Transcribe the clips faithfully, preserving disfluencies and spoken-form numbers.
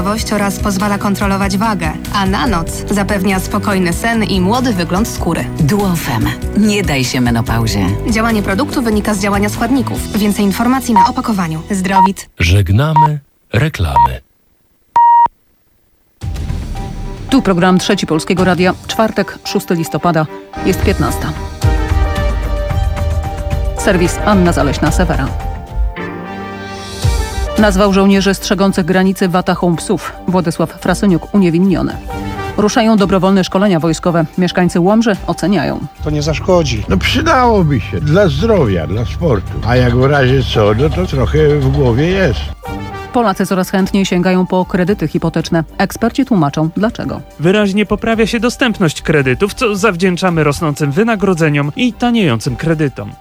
oraz pozwala kontrolować wagę, a na noc zapewnia spokojny sen i młody wygląd skóry. Duofem. Nie daj się menopauzie. Działanie produktu wynika z działania składników. Więcej informacji na opakowaniu. Zdrowit. Żegnamy reklamy. Tu program Trzeci Polskiego Radia. Czwartek, szóstego listopada, jest piętnasta. Serwis Anna Zaleśna-Sewera. Nazwał żołnierzy strzegących granicy watahą psów. Władysław Frasyniuk uniewinniony. Ruszają dobrowolne szkolenia wojskowe. Mieszkańcy Łomży oceniają. To nie zaszkodzi. No przydałoby się dla zdrowia, dla sportu. A jak w razie co, no to trochę w głowie jest. Polacy coraz chętniej sięgają po kredyty hipoteczne. Eksperci tłumaczą dlaczego. Wyraźnie poprawia się dostępność kredytów, co zawdzięczamy rosnącym wynagrodzeniom i taniejącym kredytom.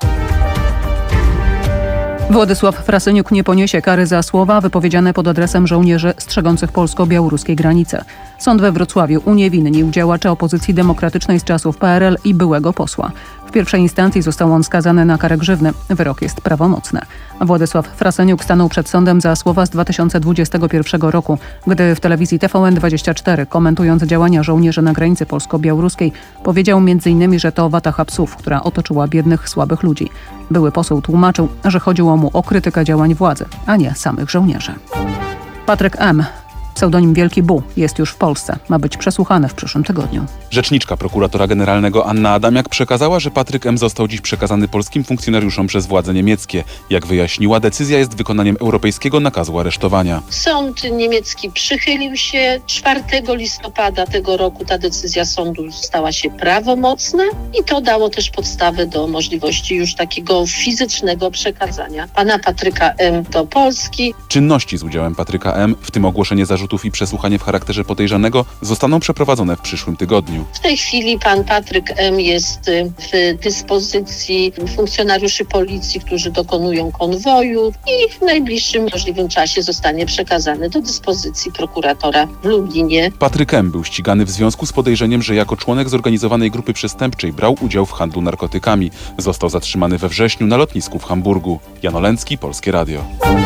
Władysław Frasyniuk nie poniesie kary za słowa wypowiedziane pod adresem żołnierzy strzegących polsko-białoruskiej granicy. Sąd we Wrocławiu uniewinnił działacza opozycji demokratycznej z czasów P R L i byłego posła. W pierwszej instancji został on skazany na karę grzywny. Wyrok jest prawomocny. Władysław Frasyniuk stanął przed sądem za słowa z dwa tysiące dwudziestego pierwszego roku, gdy w telewizji T V N dwadzieścia cztery, komentując działania żołnierzy na granicy polsko-białoruskiej, powiedział między innymi, że to wataha psów, która otoczyła biednych, słabych ludzi. Były poseł tłumaczył, że chodziło mu o krytykę działań władzy, a nie samych żołnierzy. Patryk M., pseudonim Wielki Bu, jest już w Polsce. Ma być przesłuchany w przyszłym tygodniu. Rzeczniczka prokuratora generalnego Anna Adamiak przekazała, że Patryk M. został dziś przekazany polskim funkcjonariuszom przez władze niemieckie. Jak wyjaśniła, decyzja jest wykonaniem europejskiego nakazu aresztowania. Sąd niemiecki przychylił się. czwartego listopada tego roku ta decyzja sądu stała się prawomocna i to dało też podstawę do możliwości już takiego fizycznego przekazania pana Patryka M. do Polski. Czynności z udziałem Patryka M., w tym ogłoszenie zarzutów i przesłuchanie w charakterze podejrzanego, zostaną przeprowadzone w przyszłym tygodniu. W tej chwili pan Patryk M. jest w dyspozycji funkcjonariuszy policji, którzy dokonują konwoju i w najbliższym możliwym czasie zostanie przekazany do dyspozycji prokuratora w Lublinie. Patryk M. był ścigany w związku z podejrzeniem, że jako członek zorganizowanej grupy przestępczej brał udział w handlu narkotykami. Został zatrzymany we wrześniu na lotnisku w Hamburgu. Jan Olęcki, Polskie Radio.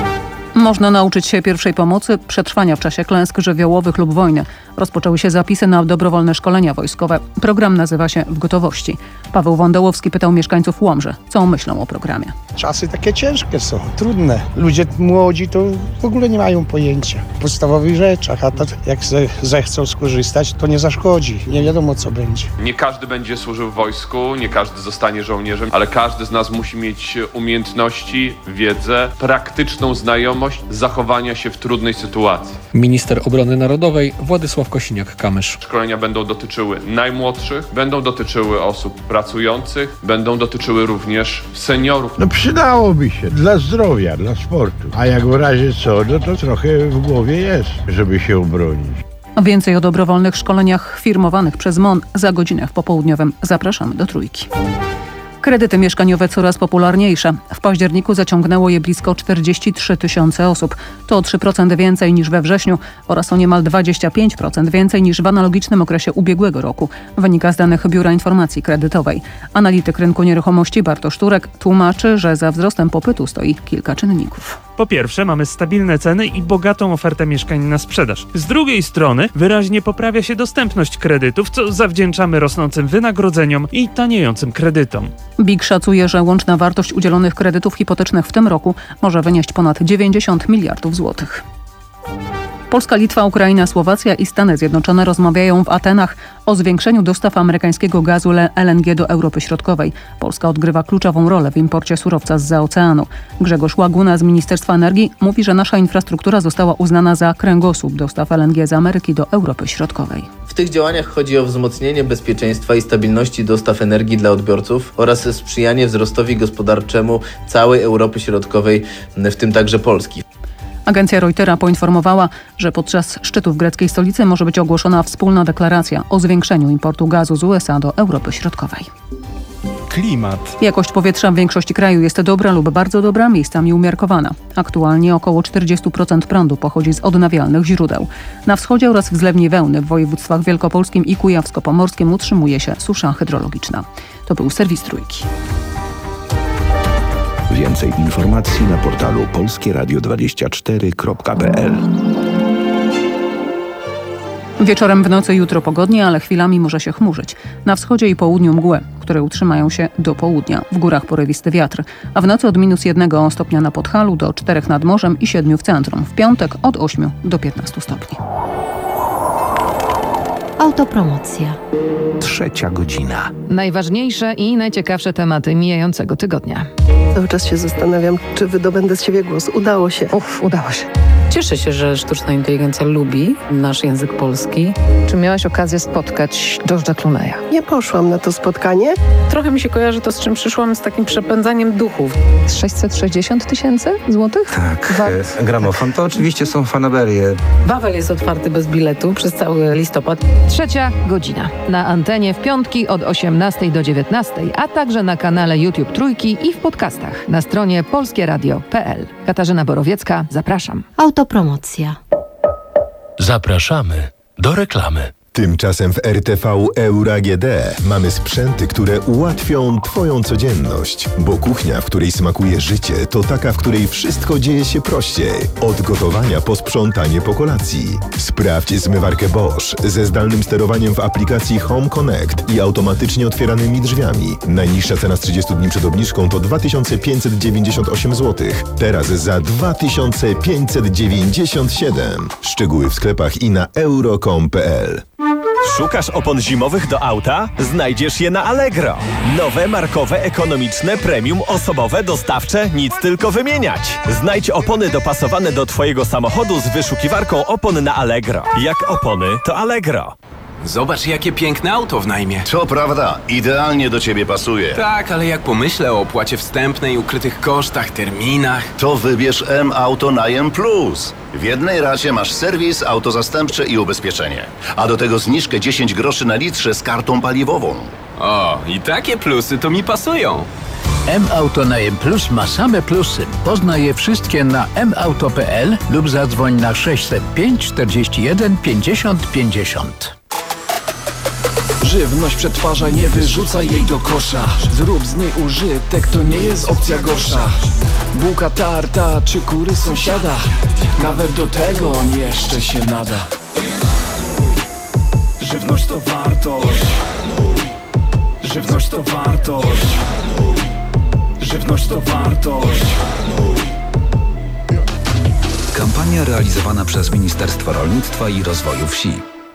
Można nauczyć się pierwszej pomocy, przetrwania w czasie klęsk żywiołowych lub wojny. Rozpoczęły się zapisy na dobrowolne szkolenia wojskowe. Program nazywa się W gotowości. Paweł Wądołowski pytał mieszkańców Łomży, co myślą o programie. Czasy takie ciężkie są, trudne. Ludzie młodzi to w ogóle nie mają pojęcia o podstawowych rzeczach, a to jak ze, zechcą skorzystać, to nie zaszkodzi. Nie wiadomo, co będzie. Nie każdy będzie służył w wojsku, nie każdy zostanie żołnierzem, ale każdy z nas musi mieć umiejętności, wiedzę, praktyczną znajomość zachowania się w trudnej sytuacji. Minister Obrony Narodowej Władysław Kosiniak-Kamysz. Szkolenia będą dotyczyły najmłodszych, będą dotyczyły osób pracujących, będą dotyczyły również seniorów. No przydałoby się dla zdrowia, dla sportu. A jak w razie co, no to trochę w głowie jest, żeby się obronić. Więcej o dobrowolnych szkoleniach firmowanych przez M O N za godzinę w popołudniowym. Zapraszamy do Trójki. Kredyty mieszkaniowe coraz popularniejsze. W październiku zaciągnęło je blisko czterdzieści trzy tysiące osób. To o trzy procent więcej niż we wrześniu oraz o niemal dwadzieścia pięć procent więcej niż w analogicznym okresie ubiegłego roku. Wynika z danych Biura Informacji Kredytowej. Analityk rynku nieruchomości Bartosz Turek tłumaczy, że za wzrostem popytu stoi kilka czynników. Po pierwsze, mamy stabilne ceny i bogatą ofertę mieszkań na sprzedaż. Z drugiej strony, wyraźnie poprawia się dostępność kredytów, co zawdzięczamy rosnącym wynagrodzeniom i taniejącym kredytom. B I K szacuje, że łączna wartość udzielonych kredytów hipotecznych w tym roku może wynieść ponad dziewięćdziesiąt miliardów złotych. Polska, Litwa, Ukraina, Słowacja i Stany Zjednoczone rozmawiają w Atenach o zwiększeniu dostaw amerykańskiego gazu L N G do Europy Środkowej. Polska odgrywa kluczową rolę w imporcie surowca zza oceanu. Grzegorz Łaguna z Ministerstwa Energii mówi, że nasza infrastruktura została uznana za kręgosłup dostaw L N G z Ameryki do Europy Środkowej. W tych działaniach chodzi o wzmocnienie bezpieczeństwa i stabilności dostaw energii dla odbiorców oraz sprzyjanie wzrostowi gospodarczemu całej Europy Środkowej, w tym także Polski. Agencja Reutera poinformowała, że podczas szczytu w greckiej stolicy może być ogłoszona wspólna deklaracja o zwiększeniu importu gazu z U S A do Europy Środkowej. Klimat. Jakość powietrza w większości kraju jest dobra lub bardzo dobra, miejscami umiarkowana. Aktualnie około czterdzieści procent prądu pochodzi z odnawialnych źródeł. Na wschodzie oraz w zlewni Wełny w województwach wielkopolskim i kujawsko-pomorskim utrzymuje się susza hydrologiczna. To był serwis Trójki. Więcej informacji na portalu polskieradio dwadzieścia cztery kropka p l. Wieczorem w nocy jutro pogodnie, ale chwilami może się chmurzyć. Na wschodzie i południu mgłę, które utrzymają się do południa. W górach porywisty wiatr. A w nocy od minus jednego stopnia na Podhalu do czterech nad morzem i siedmiu w centrum. W piątek od ośmiu do piętnastu stopni. Autopromocja. Trzecia godzina. Najważniejsze i najciekawsze tematy mijającego tygodnia. Cały czas się zastanawiam, czy wydobędę z siebie głos. Udało się. Uff, udało się. Cieszę się, że sztuczna inteligencja lubi nasz język polski. Czy miałaś okazję spotkać George'a Clooney'a? Nie poszłam na to spotkanie. Trochę mi się kojarzy to, z czym przyszłam, z takim przepędzaniem duchów. sześćset sześćdziesiąt tysięcy złotych? Tak, e, gramofon to oczywiście są fanaberie. Wawel jest otwarty bez biletu przez cały listopad. Trzecia godzina. Na antenie w piątki od osiemnastej do dziewiętnastej, a także na kanale YouTube Trójki i w podcastach na stronie polskieradio kropka p l. Katarzyna Borowiecka, zapraszam. Autopromocja. Zapraszamy do reklamy. Tymczasem w R T V Euro A G D mamy sprzęty, które ułatwią Twoją codzienność. Bo kuchnia, w której smakuje życie, to taka, w której wszystko dzieje się prościej. Od gotowania po sprzątanie po kolacji. Sprawdź zmywarkę Bosch ze zdalnym sterowaniem w aplikacji Home Connect i automatycznie otwieranymi drzwiami. Najniższa cena z trzydziestu dni przed obniżką to dwa tysiące pięćset dziewięćdziesiąt osiem złotych. Teraz za dwa tysiące pięćset dziewięćdziesiąt siedem. Szczegóły w sklepach i na euro kropka com kropka p l. Szukasz opon zimowych do auta? Znajdziesz je na Allegro. Nowe, markowe, ekonomiczne, premium, osobowe, dostawcze, nic tylko wymieniać. Znajdź opony dopasowane do Twojego samochodu z wyszukiwarką opon na Allegro. Jak opony, to Allegro. Zobacz, jakie piękne auto w najmie. To prawda, idealnie do ciebie pasuje. Tak, ale jak pomyślę o opłacie wstępnej, ukrytych kosztach, terminach... To wybierz M-Auto Najem Plus. W jednej racie masz serwis, auto zastępcze i ubezpieczenie. A do tego zniżkę dziesięć groszy na litrze z kartą paliwową. O, i takie plusy to mi pasują. M-Auto Najem Plus ma same plusy. Poznaj je wszystkie na m auto kropka p l lub zadzwoń na sześćset pięć czterdzieści jeden pięćdziesiąt pięćdziesiąt. Żywność przetwarzaj, nie wyrzucaj jej do kosza. Zrób z niej użytek, to nie jest opcja gorsza. Bułka tarta czy kury sąsiada, nawet do tego on jeszcze się nada. Żywność to wartość. Żywność to wartość. Żywność to wartość. Kampania realizowana przez Ministerstwo Rolnictwa i Rozwoju Wsi.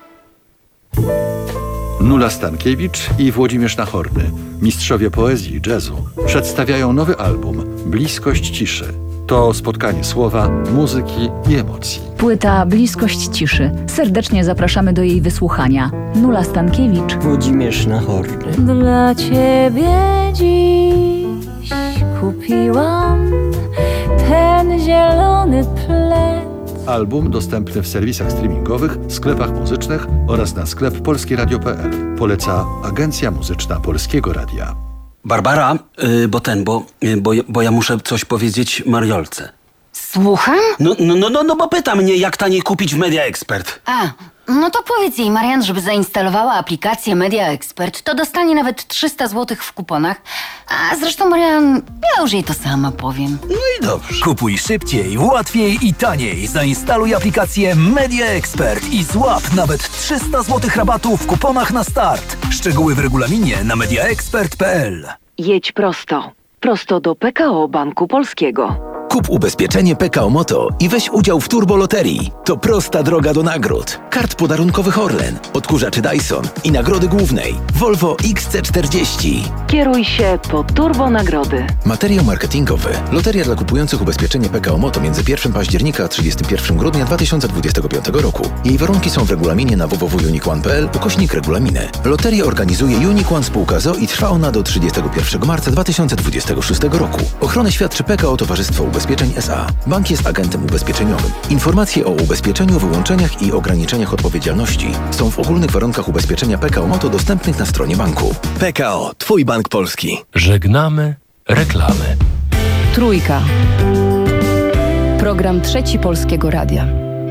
Nula Stankiewicz i Włodzimierz Nachorny, mistrzowie poezji i jazzu, przedstawiają nowy album Bliskość ciszy. To spotkanie słowa, muzyki i emocji. Płyta Bliskość ciszy. Serdecznie zapraszamy do jej wysłuchania. Nula Stankiewicz, Włodzimierz Nachorny. Dla ciebie dziś kupiłam ten zielony plet. Album dostępny w serwisach streamingowych, sklepach muzycznych oraz na sklep polskie radio kropka p l. Poleca Agencja Muzyczna Polskiego Radia. Barbara, yy, bo ten, bo, yy, bo, bo ja muszę coś powiedzieć Mariolce. Słucham? No, no, no, no, no bo pyta mnie, jak taniej kupić w Media Expert. A, no to powiedz jej, Marian, żeby zainstalowała aplikację Media Expert, to dostanie nawet trzysta złotych w kuponach. A zresztą, Marian, ja już jej to sama powiem. No i dobrze. Kupuj szybciej, łatwiej i taniej. Zainstaluj aplikację Media Expert i złap nawet trzysta złotych rabatu w kuponach na start. Szczegóły w regulaminie na media expert kropka p l. Jedź prosto. Prosto do P K O Banku Polskiego. Kup ubezpieczenie P K O Moto i weź udział w turboloterii. To prosta droga do nagród. Kart podarunkowych Orlen, odkurzaczy Dyson i nagrody głównej Volvo X C czterdzieści. Kieruj się po turbo nagrody. Materiał marketingowy. Loteria dla kupujących ubezpieczenie P K O Moto między pierwszego października a trzydziestego pierwszego grudnia dwa tysiące dwudziestego piątego roku. Jej warunki są w regulaminie na w w w kropka unique one kropka p l ukośnik regulaminy. Loterię organizuje Unique One Spółka z o o i trwa ona do trzydziestego pierwszego marca dwa tysiące dwudziestego szóstego roku. Ochronę świadczy P K O Towarzystwo Ubezpieczeń S A. Bank jest agentem ubezpieczeniowym. Informacje o ubezpieczeniu, wyłączeniach i ograniczeniach odpowiedzialności są w ogólnych warunkach ubezpieczenia P K O Moto dostępnych na stronie banku. P K O, Twój bank polski. Żegnamy reklamy. Trójka. Program Trzeci Polskiego Radia.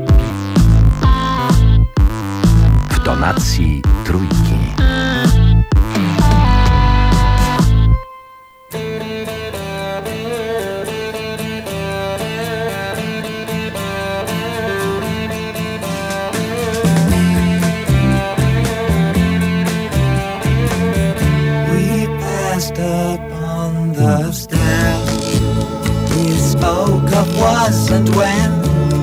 W tonacji Trójki. wasn't when,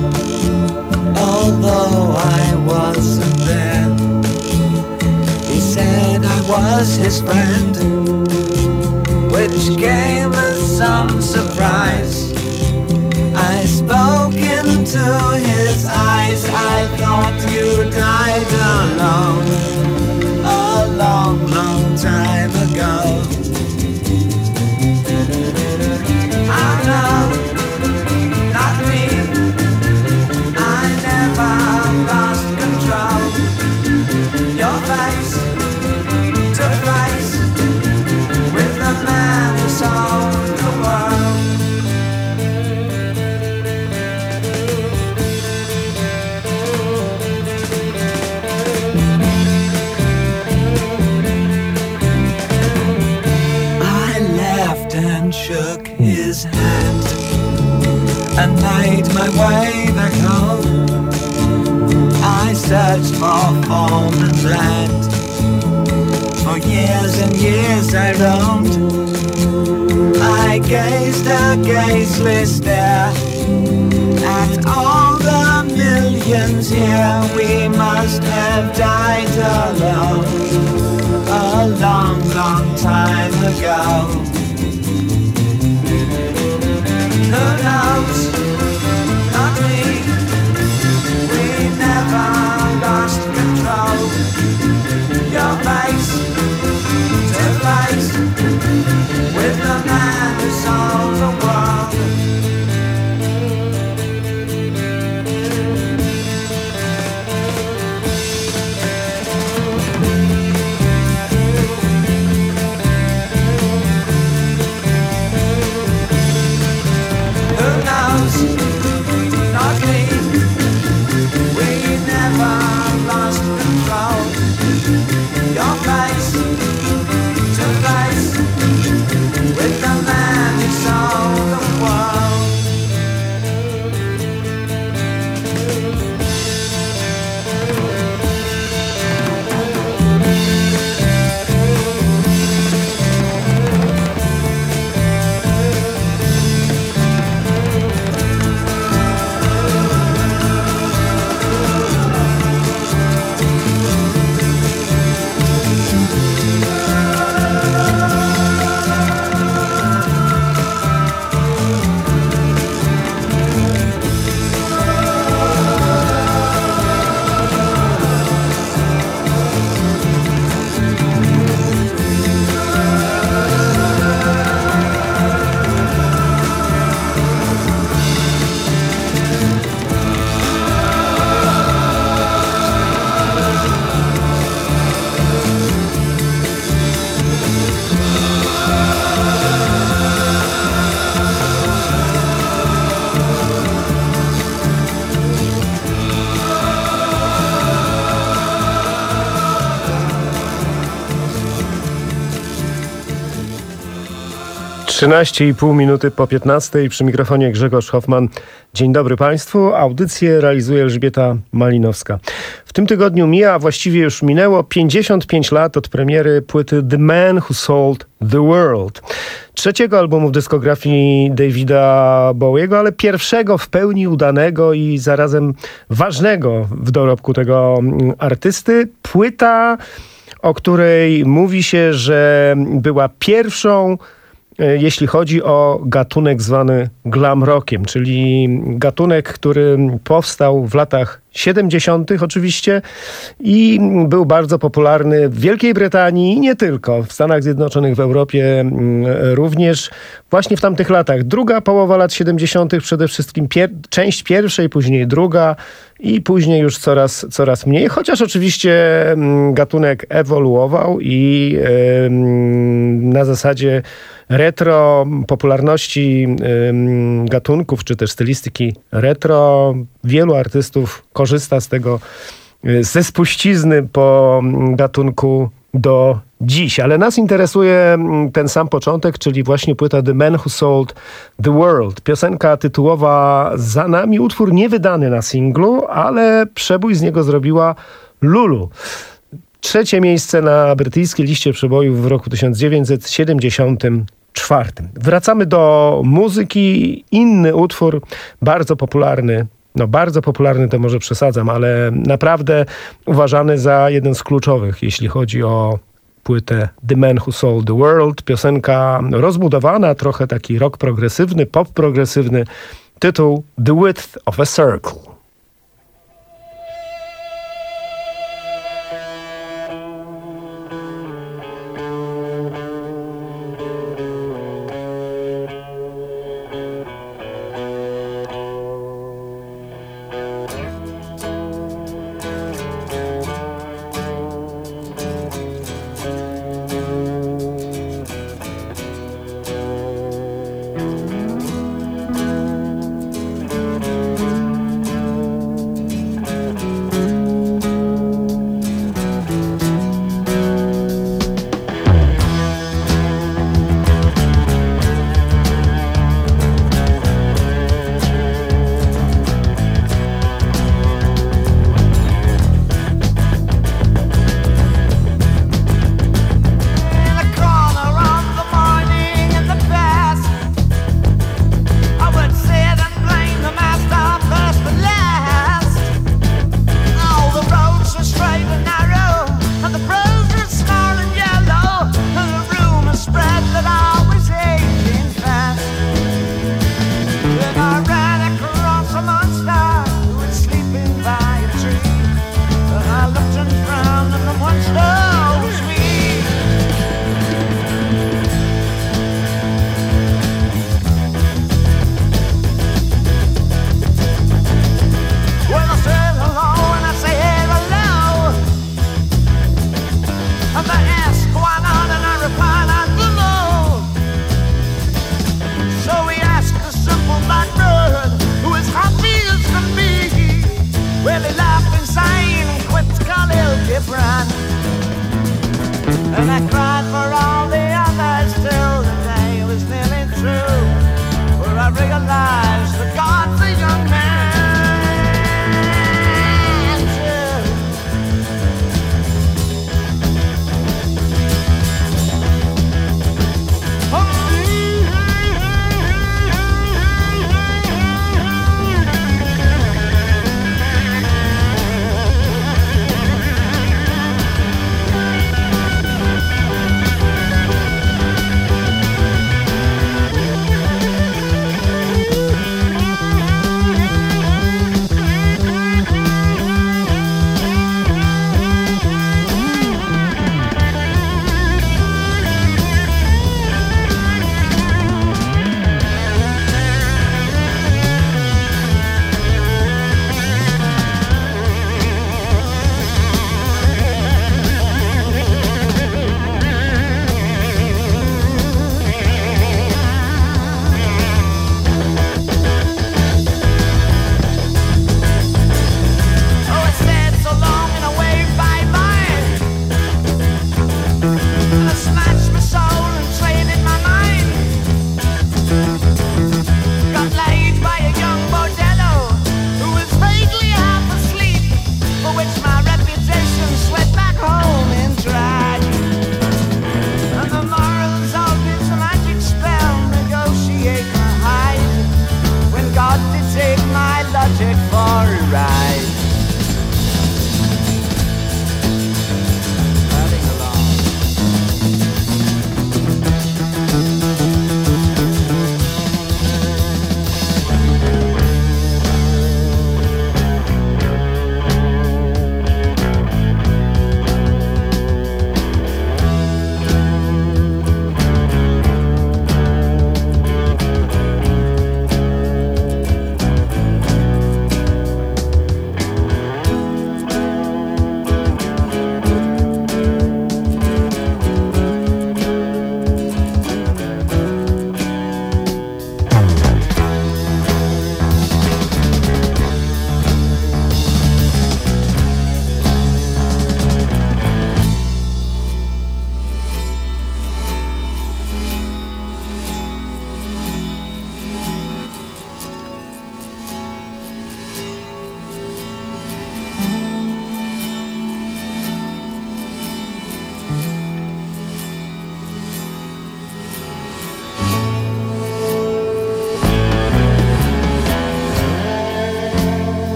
although I wasn't there. He said I was his friend, which came as some surprise. I spoke into his eyes. I thought you died alone a long, long time ago. I know, not me. I never lost control. Your face to face with the man who sold the world. I laughed and shook his hand and made my way back home. I searched for form and land. For years and years I roamed. I gazed a gazeless stare at all the millions here. We must have died alone a long, long time ago. Who knows? Not me. We never lost control. Your face to face with the man who sold the world. Who knows? Not me. We never lost control. Your face to face with the man who sold the world. trzynaście i pół minuty po piętnastej, przy mikrofonie Grzegorz Hoffman. Dzień dobry Państwu. Audycję realizuje Elżbieta Malinowska. W tym tygodniu mija, a właściwie już minęło pięćdziesiąt pięć lat od premiery płyty The Man Who Sold the World. Trzeciego albumu w dyskografii Davida Bowiego, ale pierwszego w pełni udanego i zarazem ważnego w dorobku tego artysty. Płyta, o której mówi się, że była pierwszą, jeśli chodzi o gatunek zwany glam rockiem, czyli gatunek, który powstał w latach siedemdziesiątych oczywiście i był bardzo popularny w Wielkiej Brytanii i nie tylko, w Stanach Zjednoczonych, w Europie również właśnie w tamtych latach. Druga połowa lat siedemdziesiątych przede wszystkim pier- część pierwszej, później druga i później już coraz, coraz mniej, chociaż oczywiście gatunek ewoluował i yy, na zasadzie retro, popularności yy, gatunków, czy też stylistyki retro, wielu artystów korzysta z tego, ze spuścizny po gatunku do dziś. Ale nas interesuje ten sam początek, czyli właśnie płyta The Man Who Sold the World. Piosenka tytułowa za nami, utwór niewydany na singlu, ale przebój z niego zrobiła Lulu. Trzecie miejsce na brytyjskiej liście przebojów w roku tysiąc dziewięćset siedemdziesiątym czwartym. Wracamy do muzyki. Inny utwór, bardzo popularny, no bardzo popularny to może przesadzam, ale naprawdę uważany za jeden z kluczowych, jeśli chodzi o płytę The Man Who Sold the World. Piosenka rozbudowana, trochę taki rock progresywny, pop progresywny. Tytuł The Width of a Circle.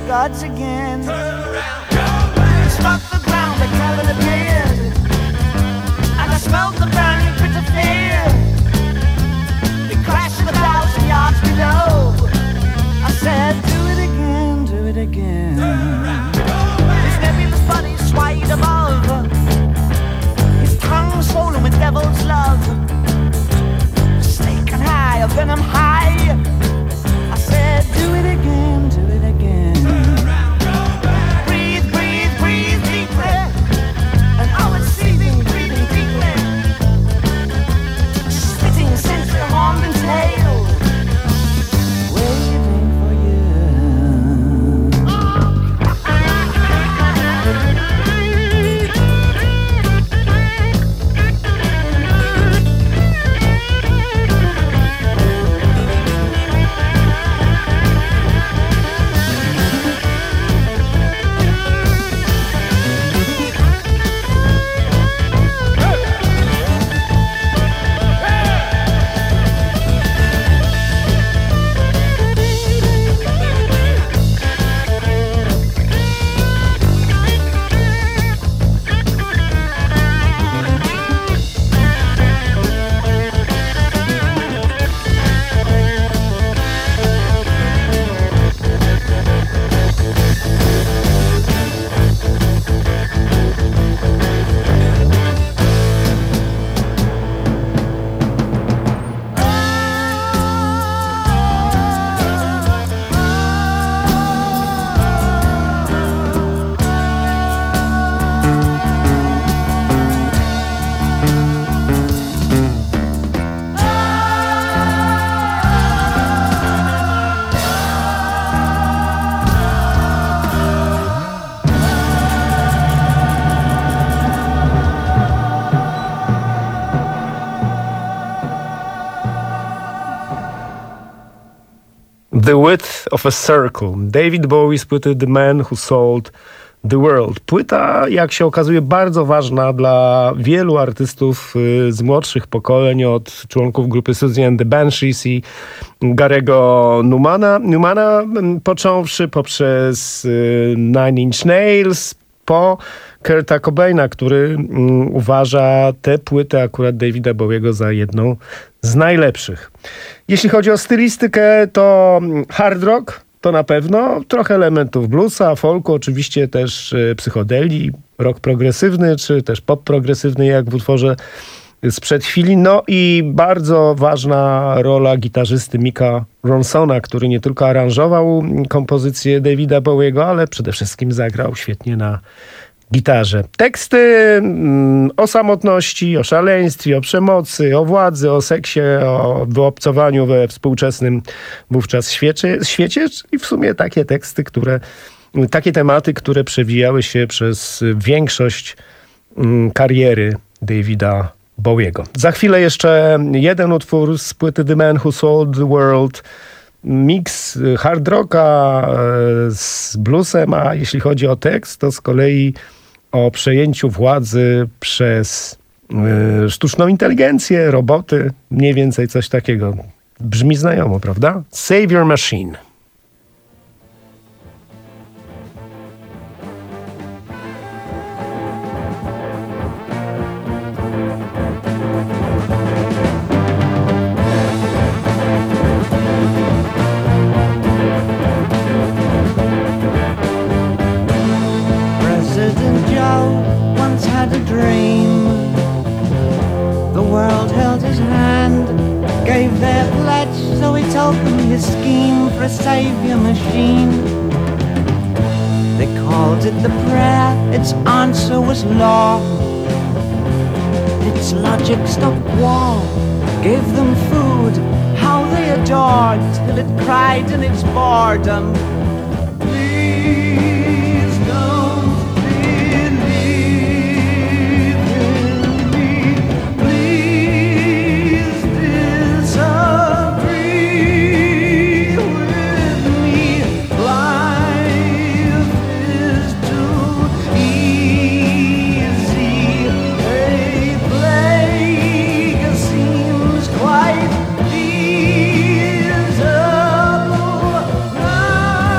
gods again. Struck the ground like heaven appeared, and I smelled the burning pit of fear. It crashed a thousand yards below. I said, do it again, do it again. His nebulous body swayed above, his tongue swollen with devil's love. Snaking high, a venom high. I said, do it again, do it again. Breathe, breathe, breathe deeply. And I was seething, breathing deeply. Spitting sensory horn and tail. Waiting for you. The Width of a Circle. David Bowie z płyty The Man Who Sold the World. Płyta, jak się okazuje, bardzo ważna dla wielu artystów z młodszych pokoleń, od członków grupy Siouxsie and the Banshees i Gary'ego Newmana, Newmana, począwszy poprzez Nine Inch Nails, po Kurta Cobaina, który um, uważa tę płytę akurat Davida Bowiego za jedną z najlepszych. Jeśli chodzi o stylistykę, to hard rock to na pewno, trochę elementów bluesa, folku, oczywiście też y, psychodeli, rock progresywny, czy też pop progresywny, jak w utworze sprzed chwili. No i bardzo ważna rola gitarzysty Micka Ronsona, który nie tylko aranżował kompozycję Davida Bowiego, ale przede wszystkim zagrał świetnie na gitarze. Teksty mm, o samotności, o szaleństwie, o przemocy, o władzy, o seksie, o wyobcowaniu we współczesnym wówczas świecie, świecie i w sumie takie teksty, które, takie tematy, które przewijały się przez większość mm, kariery Davida Bowiego. Za chwilę jeszcze jeden utwór z płyty The Man Who Sold the World. Mix hard rocka z bluesem, a jeśli chodzi o tekst, to z kolei o przejęciu władzy przez y, sztuczną inteligencję, roboty, mniej więcej coś takiego. Brzmi znajomo, prawda? Save Your Machine. Had a dream. The world held his hand, gave their pledge, so he told them his scheme for a savior machine. They called it the prayer, its answer was law. Its logic stopped war, gave them food, how they adored, till it cried in its boredom. Please don't quite feasible now.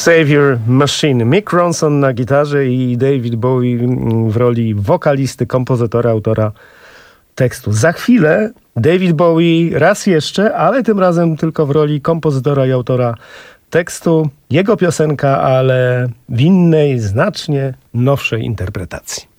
Savior Machine. Mick Ronson na gitarze i David Bowie w roli wokalisty, kompozytora, autora tekstu. Za chwilę David Bowie raz jeszcze, ale tym razem tylko w roli kompozytora i autora tekstu. Jego piosenka, ale w innej, znacznie nowszej interpretacji.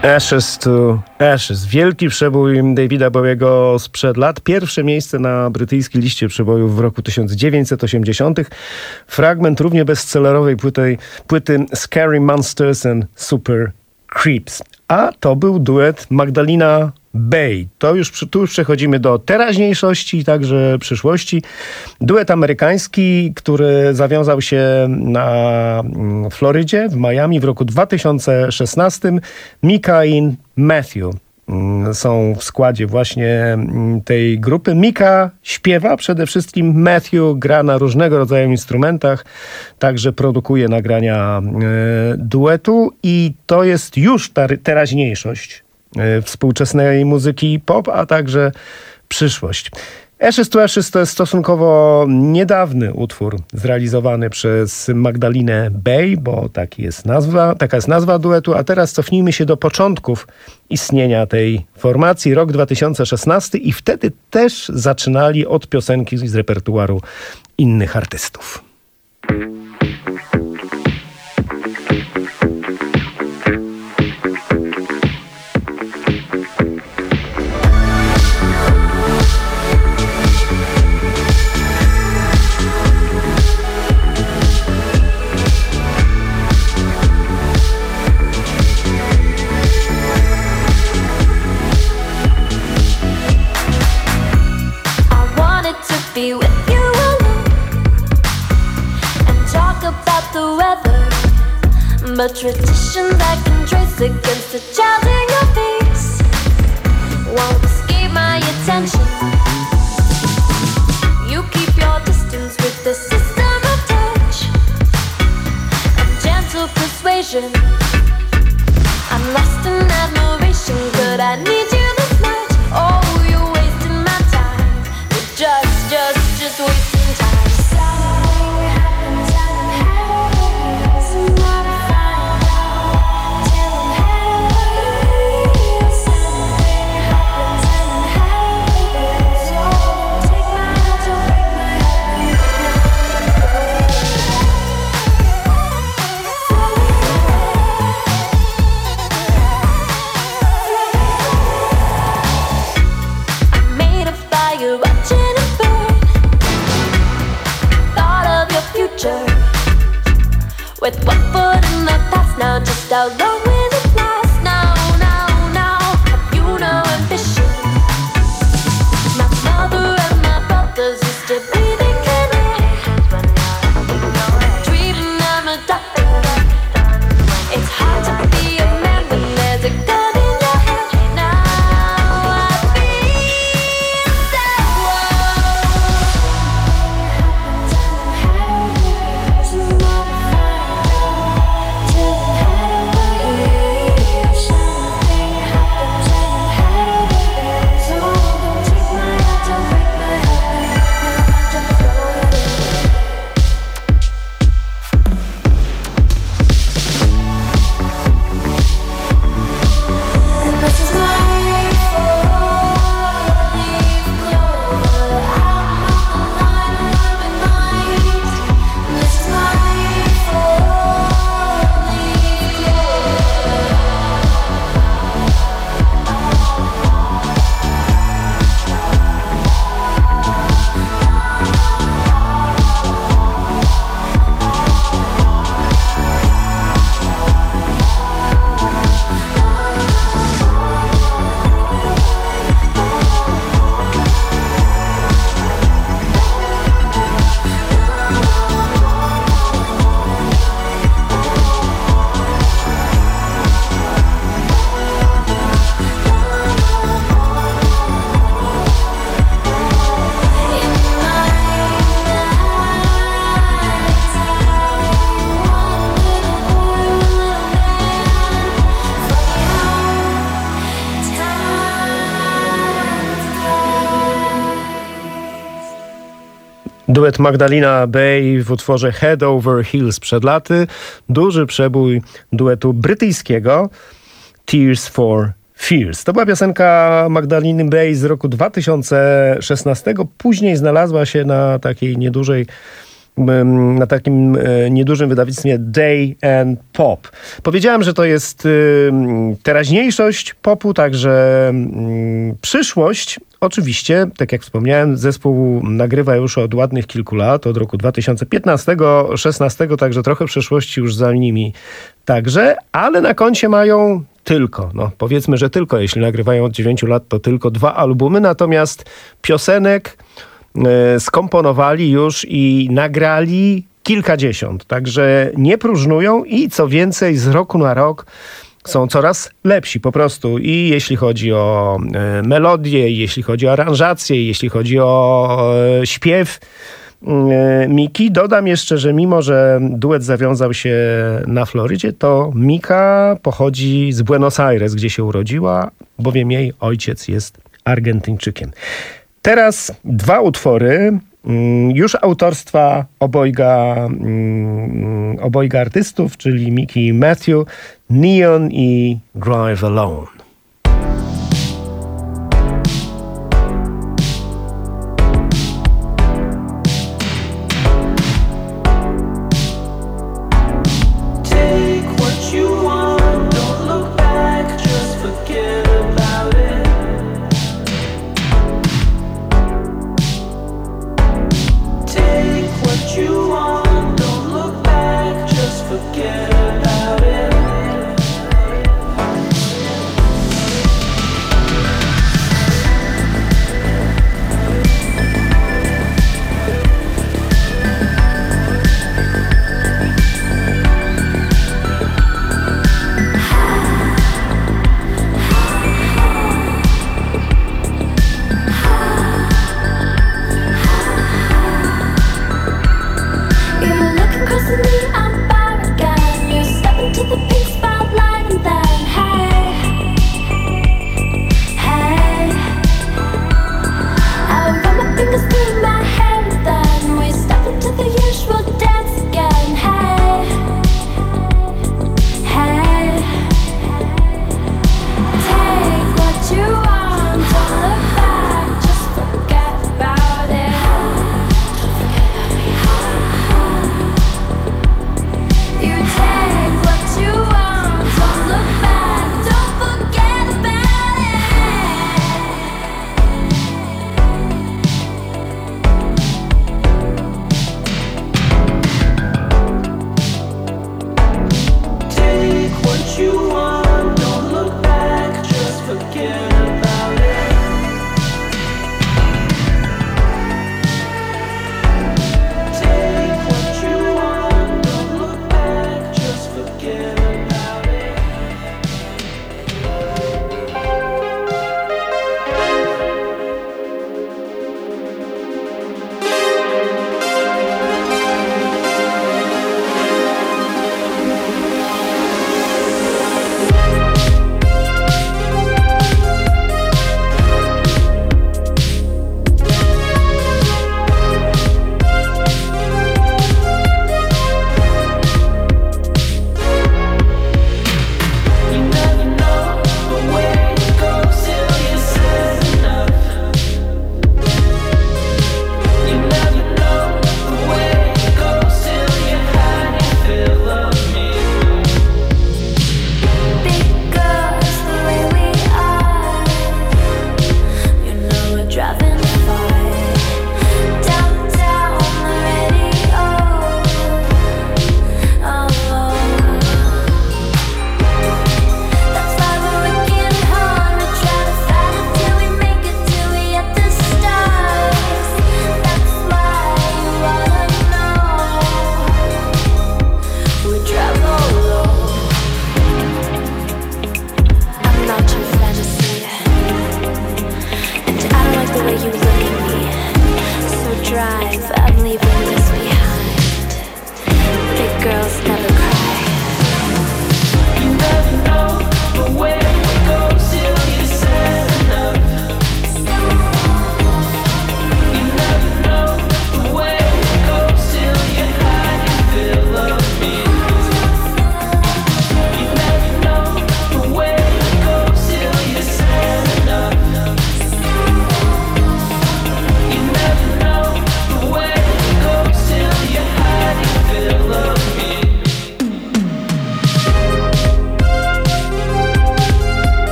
Ashes to Ashes. Wielki przebój Davida Bowiego sprzed lat. Pierwsze miejsce na brytyjskiej liście przebojów w roku tysiąc dziewięćset osiemdziesiątym. Fragment równie bestsellerowej płyty, płyty Scary Monsters and Super Creeps. A to był duet Magdalena Bay. To już, tu już przechodzimy do teraźniejszości i także przyszłości. Duet amerykański, który zawiązał się na Florydzie, w Miami w roku dwa tysiące szesnastym. Mika i Matthew są w składzie właśnie tej grupy. Mika śpiewa przede wszystkim, Matthew gra na różnego rodzaju instrumentach, także produkuje nagrania e, duetu i to jest już ta teraźniejszość e, współczesnej muzyki pop, a także przyszłość. Ashes to Ashes to jest stosunkowo niedawny utwór zrealizowany przez Magdalenę Bay, bo taki jest nazwa, taka jest nazwa duetu, a teraz cofnijmy się do początków istnienia tej formacji, rok dwa tysiące szesnasty i wtedy też zaczynali od piosenki z repertuaru innych artystów. Be with you alone and talk about the weather, but traditions I can trace against the child in your face won't escape my attention. You keep your distance with the system of touch and gentle persuasion. I'm lost in admiration, could I need you this much? Oh, you're wasting my time. You're just Just, just wasting time. Something happens and it happens. Never find out till I'm happy. Something happens and it happens. So don't take my hand, don't break my I made a fire watching it burn. With one foot in the past now, just how long will it last? Now, now, now, have you no ambition? My mother and my brothers used to breathe in candy, dreaming I'm a doctor. It's hard to be a man when there's a gun in your hand. Now I feel that Duet Magdalena Bay w utworze Head Over Heels przed laty. Duży przebój duetu brytyjskiego Tears for Fears. To była piosenka Magdaleny Bay z roku dwa tysiące szesnastego. Później znalazła się na takiej niedużej na takim niedużym wydawnictwie Day and Pop. Powiedziałem, że to jest teraźniejszość popu, także przyszłość. Oczywiście, tak jak wspomniałem, zespół nagrywa już od ładnych kilku lat, od roku dwa tysiące piętnastego szesnastego, także trochę przyszłości już za nimi także, ale na koncie mają tylko, no powiedzmy, że tylko, jeśli nagrywają od dziewięciu lat, to tylko dwa albumy, natomiast piosenek e, skomponowali już i nagrali kilkadziesiąt, także nie próżnują i co więcej, z roku na rok są coraz lepsi po prostu i jeśli chodzi o e, melodię, i jeśli chodzi o aranżację, i jeśli chodzi o e, śpiew e, Miki. Dodam jeszcze, że mimo, że duet zawiązał się na Florydzie, to Mika pochodzi z Buenos Aires, gdzie się urodziła, bowiem jej ojciec jest Argentyńczykiem. Teraz dwa utwory, już autorstwa obojga, obojga artystów, czyli Miki i Matthew, Neon i Drive Alone. Forget about it.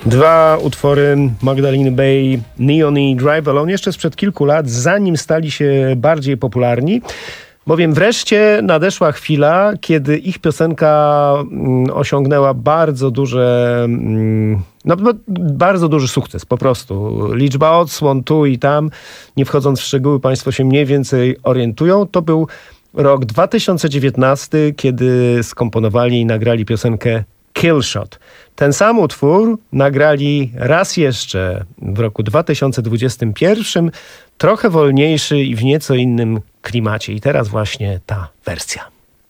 Dwa utwory Magdaleny Bay, Neon i Drive Alone, jeszcze sprzed kilku lat, zanim stali się bardziej popularni. Bowiem wreszcie nadeszła chwila, kiedy ich piosenka mm, osiągnęła bardzo duże, mm, no, bardzo duży sukces po prostu. Liczba odsłon tu i tam, nie wchodząc w szczegóły, państwo się mniej więcej orientują. To był rok dwa tysiące dziewiętnasty, kiedy skomponowali i nagrali piosenkę Killshot. Ten sam utwór nagrali raz jeszcze w roku dwa tysiące dwudziestym pierwszym, trochę wolniejszy i w nieco innym klimacie. I teraz właśnie ta wersja.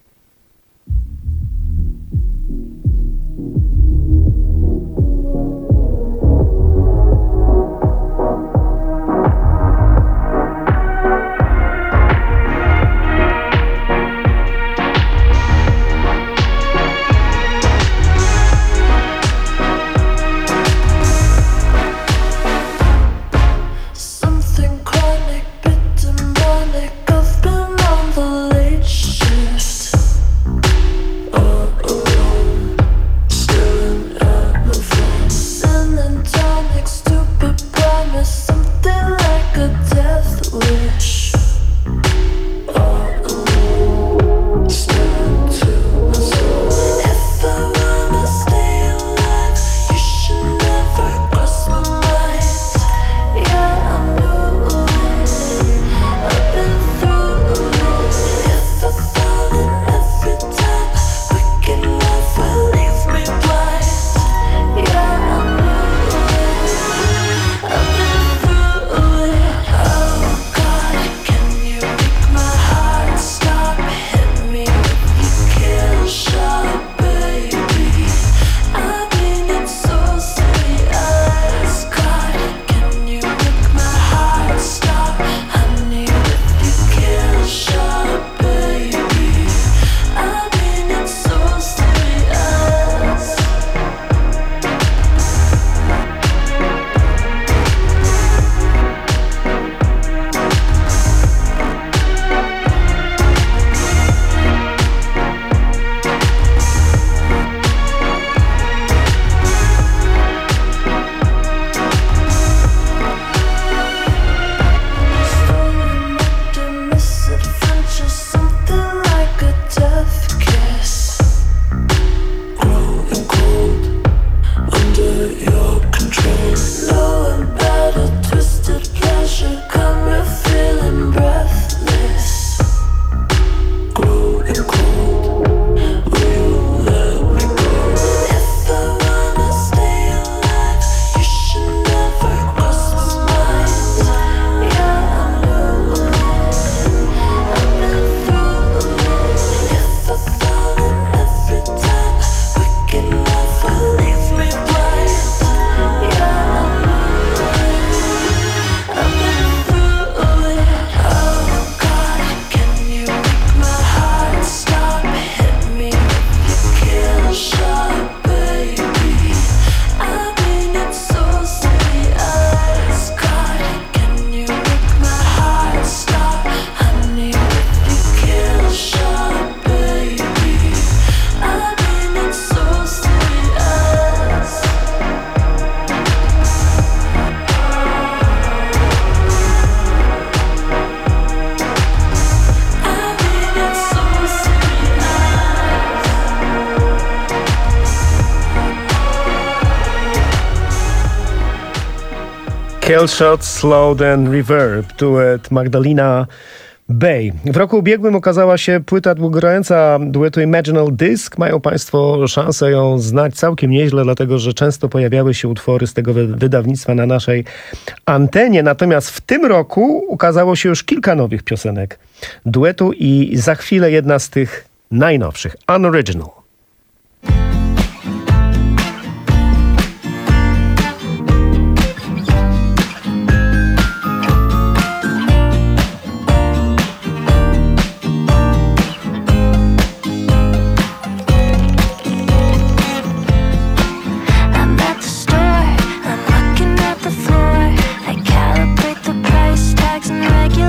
Killshot, Slowed and Reverb, duet Magdalena Bay. W roku ubiegłym ukazała się płyta długogrająca duetu Imaginal Disc. Mają państwo szansę ją znać całkiem nieźle, dlatego że często pojawiały się utwory z tego wydawnictwa na naszej antenie. Natomiast w tym roku ukazało się już kilka nowych piosenek duetu i za chwilę jedna z tych najnowszych, Unoriginal.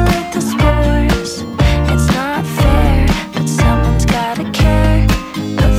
It's not fair, but someone's gotta care.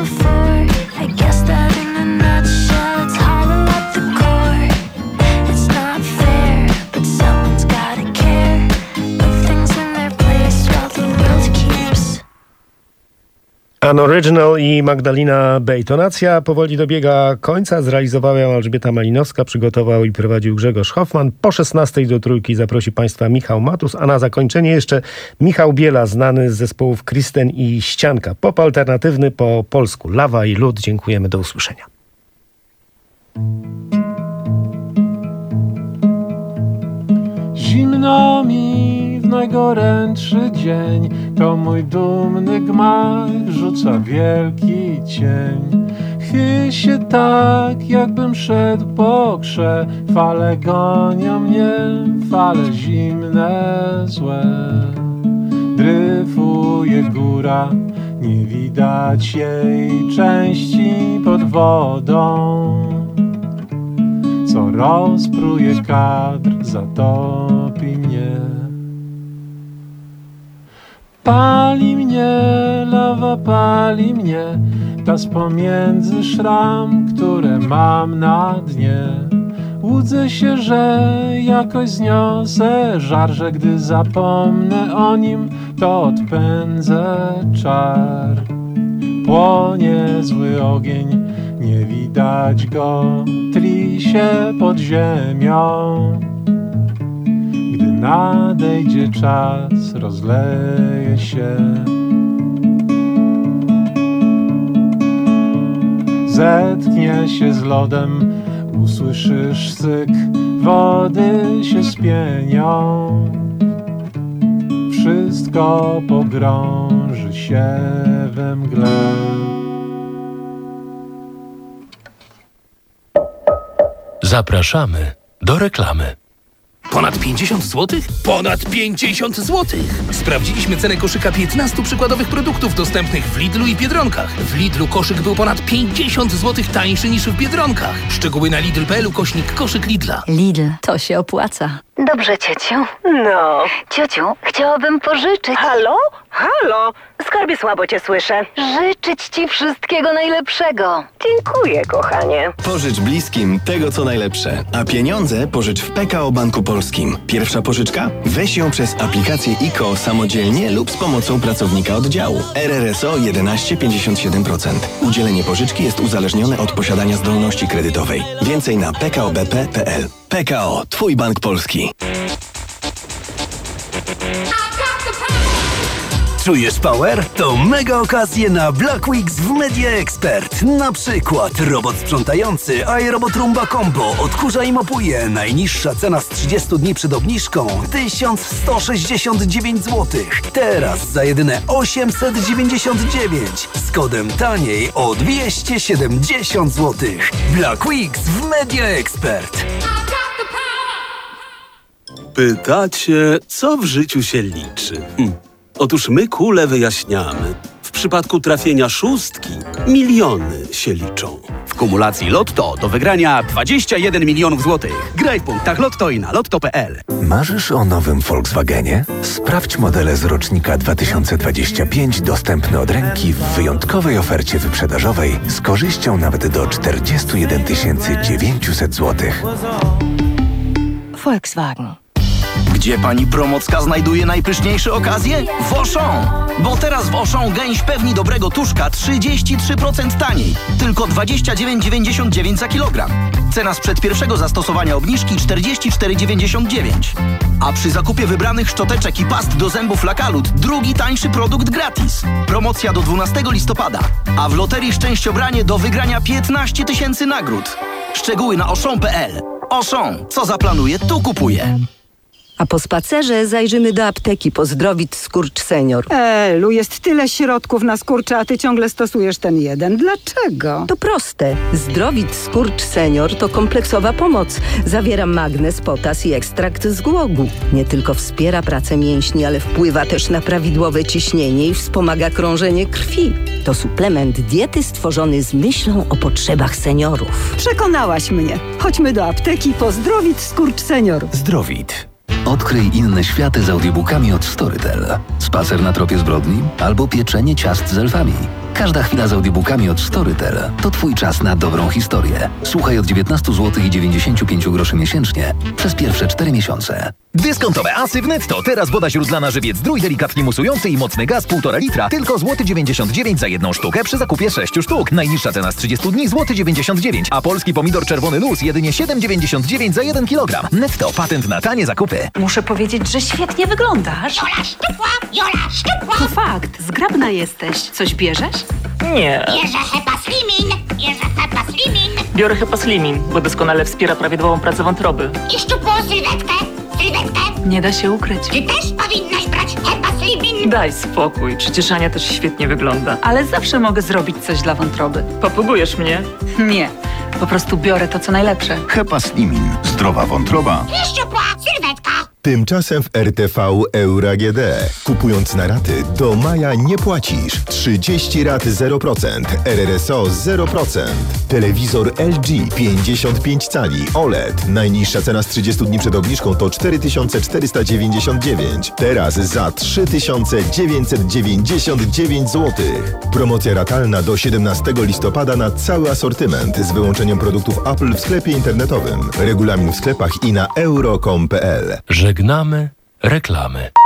before. I guess that in a nutshell, it's hollow at the core. It's not fair, but someone's gotta care. Put things in their place while the world keeps. An Original i Magdalena Bay. Tonacja powoli dobiega końca. Zrealizowała ją Elżbieta Malinowska, przygotował i prowadził Grzegorz Hoffman. Po szesnastej do trójki zaprosi Państwa Michał Matus, a na zakończenie jeszcze Michał Biela, znany z zespołów Kristen i Ścianka. Pop alternatywny po polsku. Lawa i lód. Dziękujemy, do usłyszenia. Zimno mi w najgorętszy dzień, to mój dumny gmach rzuca wielki cień. Chyl się tak, jakbym szedł po krze, fale gonią mnie, fale zimne, złe. Dryfuje góra, nie widać jej części pod wodą. Co rozpruje kadr, zatopi mnie. Pali mnie, lawa pali mnie, ta z pomiędzy szram, które mam na dnie. Łudzę się, że jakoś zniosę żar, że gdy zapomnę o nim, to odpędzę czar. Płonie zły ogień, nie widać go, tli się pod ziemią. Gdy nadejdzie czas, rozleje się. Zetknie się z lodem, usłyszysz syk, wody się spienią. Wszystko pogrąży się we mgle. Zapraszamy do reklamy. Ponad pięćdziesiąt złotych? Ponad pięćdziesiąt złotych! Sprawdziliśmy cenę koszyka piętnastu przykładowych produktów dostępnych w Lidlu i Biedronkach. W Lidlu koszyk był ponad pięćdziesiąt złotych tańszy niż w Biedronkach. Szczegóły na lidl kropka p l ukośnik koszyk Lidla. Lidl, to się opłaca. Dobrze, ciociu. No. Ciociu, chciałabym pożyczyć. Halo? Halo? Skarbie, słabo cię słyszę. Życzyć ci wszystkiego najlepszego. Dziękuję, kochanie. Pożycz bliskim tego, co najlepsze. A pieniądze pożycz w P K O Banku Polskim. Pierwsza pożyczka? Weź ją przez aplikację I K O samodzielnie lub z pomocą pracownika oddziału. R R S O jedenaście pięćdziesiąt siedem procent. Udzielenie pożyczki jest uzależnione od posiadania zdolności kredytowej. Więcej na p k o b p kropka p l. P K O. Twój bank polski. Czujesz power? To mega okazje na Black Weeks w Media Expert. Na przykład robot sprzątający iRobot Roomba Combo odkurza i mopuje. Najniższa cena z trzydziestu dni przed obniżką tysiąc sto sześćdziesiąt dziewięć złotych. Teraz za jedyne osiemset dziewięćdziesiąt dziewięć. Z kodem taniej o dwieście siedemdziesiąt złotych. Black Weeks w Media Expert. Pytacie, co w życiu się liczy? Hm. Otóż my kule wyjaśniamy. W przypadku trafienia szóstki miliony się liczą. W kumulacji Lotto do wygrania dwadzieścia jeden milionów złotych. Graj w punktach Lotto i na lotto kropka p l. Marzysz o nowym Volkswagenie? Sprawdź modele z rocznika dwa tysiące dwudziestego piątego dostępne od ręki w wyjątkowej ofercie wyprzedażowej z korzyścią nawet do czterdzieści jeden tysięcy dziewięćset złotych. Volkswagen. Gdzie pani Promocka znajduje najpyszniejsze okazje? W Auchan! Bo teraz w Auchan gęś pewni dobrego tuszka trzydzieści trzy procent taniej. Tylko dwadzieścia dziewięć dziewięćdziesiąt dziewięć za kilogram. Cena sprzed pierwszego zastosowania obniżki czterdzieści cztery dziewięćdziesiąt dziewięć. A przy zakupie wybranych szczoteczek i past do zębów Lakalut drugi tańszy produkt gratis. Promocja do dwunastego listopada. A w Loterii Szczęściobranie do wygrania piętnaście tysięcy nagród. Szczegóły na auchan kropka p l. Auchan. Co zaplanuje, tu kupuje. A po spacerze zajrzymy do apteki po Zdrowit Skurcz Senior. Elu, jest tyle środków na skurcze, a ty ciągle stosujesz ten jeden. Dlaczego? To proste. Zdrowit Skurcz Senior to kompleksowa pomoc. Zawiera magnez, potas i ekstrakt z głogu. Nie tylko wspiera pracę mięśni, ale wpływa też na prawidłowe ciśnienie i wspomaga krążenie krwi. To suplement diety stworzony z myślą o potrzebach seniorów. Przekonałaś mnie. Chodźmy do apteki po Zdrowit Skurcz Senior. Zdrowit. Odkryj inne światy z audiobookami od Storytel. Spacer na tropie zbrodni albo pieczenie ciast z elfami. Każda chwila z audiobookami od Storytel to Twój czas na dobrą historię. Słuchaj od dziewiętnaście złotych i dziewięćdziesiąt pięć groszy miesięcznie przez pierwsze cztery miesiące. Dyskontowe asy w Netto. Teraz woda źródlana żywiec Zdrój delikatnie musujący i mocny gaz półtora litra. Tylko złoty dziewięćdziesiąt dziewięć za jedną sztukę przy zakupie sześciu sztuk. Najniższa cena z trzydziestu dni złoty dziewięćdziesiąt dziewięć. A polski pomidor czerwony luz jedynie siedem dziewięćdziesiąt dziewięć za jeden kilogram. Netto. Patent na tanie zakupy. Muszę powiedzieć, że świetnie wyglądasz. Jola szczupła, Jola szczupła. To fakt. Zgrabna jesteś. Coś bierzesz? Nie. Bierze Hepa Slimin. Bierze Hepa Slimin. Biorę Hepa Slimin, bo doskonale wspiera prawidłową pracę wątroby. I szczupłą sylwetkę. Sylwetkę. Nie da się ukryć. Ty też powinnaś brać Hepa Slimin. Daj spokój. Przecież Ania też świetnie wygląda. Ale zawsze mogę zrobić coś dla wątroby. Popugujesz mnie? Nie. Po prostu biorę to, co najlepsze. Hepa Slimin. Zdrowa wątroba. I szczupła sylwetka. Tymczasem w R T V Euro A G D. Kupując na raty, do maja nie płacisz. trzydzieści rat zero procent. R R S O zero procent. Telewizor L G pięćdziesiąt pięć cali O L E D. Najniższa cena z trzydziestu dni przed obniżką to cztery tysiące czterysta dziewięćdziesiąt dziewięć. Teraz za trzy tysiące dziewięćset dziewięćdziesiąt dziewięć złotych. Promocja ratalna do siedemnastego listopada na cały asortyment z wyłączeniem produktów Apple w sklepie internetowym. Regulamin w sklepach i na euro kropka com kropka p l. Żegnamy reklamy.